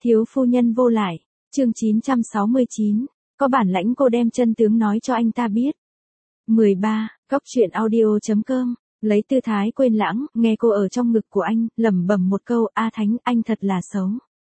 Thiếu phu nhân vô lại, chương 969, có bản lãnh cô đem chân tướng nói cho anh ta biết. 13, Cóc truyện audio.com, lấy tư thái quên lãng, nghe cô ở trong ngực của anh, lẩm bẩm một câu, A Thánh, anh thật là xấu.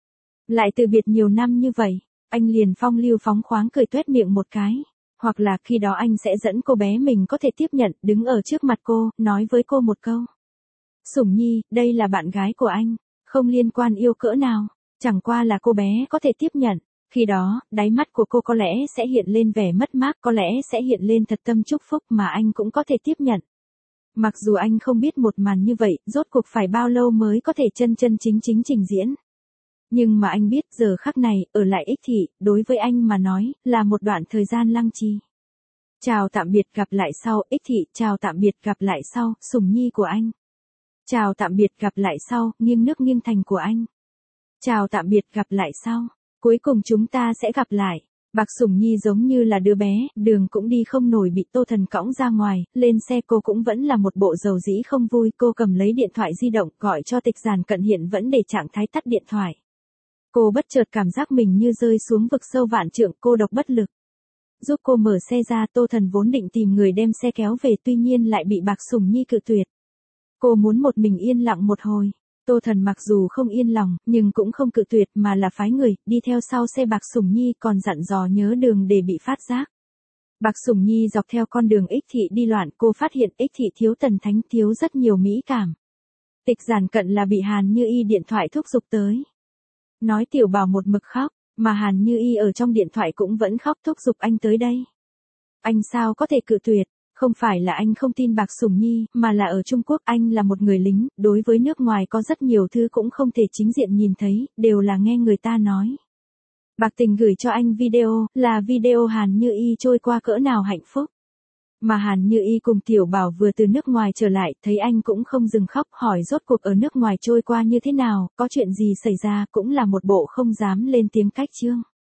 Lại từ biệt nhiều năm như vậy, anh liền phong lưu phóng khoáng cười tuét miệng một cái. Hoặc là khi đó anh sẽ dẫn cô bé mình có thể tiếp nhận, đứng ở trước mặt cô, nói với cô một câu. Sủng Nhi, đây là bạn gái của anh, không liên quan yêu cỡ nào, chẳng qua là cô bé có thể tiếp nhận. Khi đó, đáy mắt của cô có lẽ sẽ hiện lên vẻ mất mát, có lẽ sẽ hiện lên thật tâm chúc phúc mà anh cũng có thể tiếp nhận. Mặc dù anh không biết một màn như vậy, rốt cuộc phải bao lâu mới có thể chân chính trình diễn. Nhưng mà anh biết giờ khắc này, ở lại Ích Thị, đối với anh mà nói, là một đoạn thời gian lăng trì. Chào tạm biệt gặp lại sau, Ích Thị, chào tạm biệt gặp lại sau, Sủng Nhi của anh. Chào tạm biệt gặp lại sau, nghiêng nước nghiêng thành của anh. Chào tạm biệt gặp lại sau, cuối cùng chúng ta sẽ gặp lại. Bạc Sủng Nhi giống như là đứa bé, đường cũng đi không nổi bị Tô Thần cõng ra ngoài, lên xe cô cũng vẫn là một bộ dầu dĩ không vui, cô cầm lấy điện thoại di động gọi cho Tịch Giản Cận hiện vẫn để trạng thái tắt điện thoại. Cô bất chợt cảm giác mình như rơi xuống vực sâu vạn trượng, cô độc bất lực. Giúp cô mở xe ra, Tô Thần vốn định tìm người đem xe kéo về tuy nhiên lại bị Bạc Sủng Nhi cự tuyệt. Cô muốn một mình yên lặng một hồi. Tô Thần mặc dù không yên lòng, nhưng cũng không cự tuyệt mà là phái người, đi theo sau xe Bạc Sủng Nhi còn dặn dò nhớ đường để bị phát giác. Bạc Sủng Nhi dọc theo con đường Ích Thị đi loạn, cô phát hiện Ích Thị thiếu Tần Thánh, thiếu rất nhiều mỹ cảm. Tịch Giản Cận là bị Hàn Như Y điện thoại thúc giục tới. Nói Tiểu Bảo một mực khóc, mà Hàn Như Y ở trong điện thoại cũng vẫn khóc thúc giục anh tới đây. Anh sao có thể cự tuyệt? Không phải là anh không tin Bạc Sủng Nhi, mà là ở Trung Quốc anh là một người lính, đối với nước ngoài có rất nhiều thứ cũng không thể chính diện nhìn thấy, đều là nghe người ta nói. Bạc Tình gửi cho anh video, là video Hàn Như Y trôi qua cỡ nào hạnh phúc. Mà Hàn Như Y cùng Tiểu Bảo vừa từ nước ngoài trở lại, thấy anh cũng không dừng khóc, hỏi rốt cuộc ở nước ngoài trôi qua như thế nào, có chuyện gì xảy ra, cũng là một bộ không dám lên tiếng cách chương.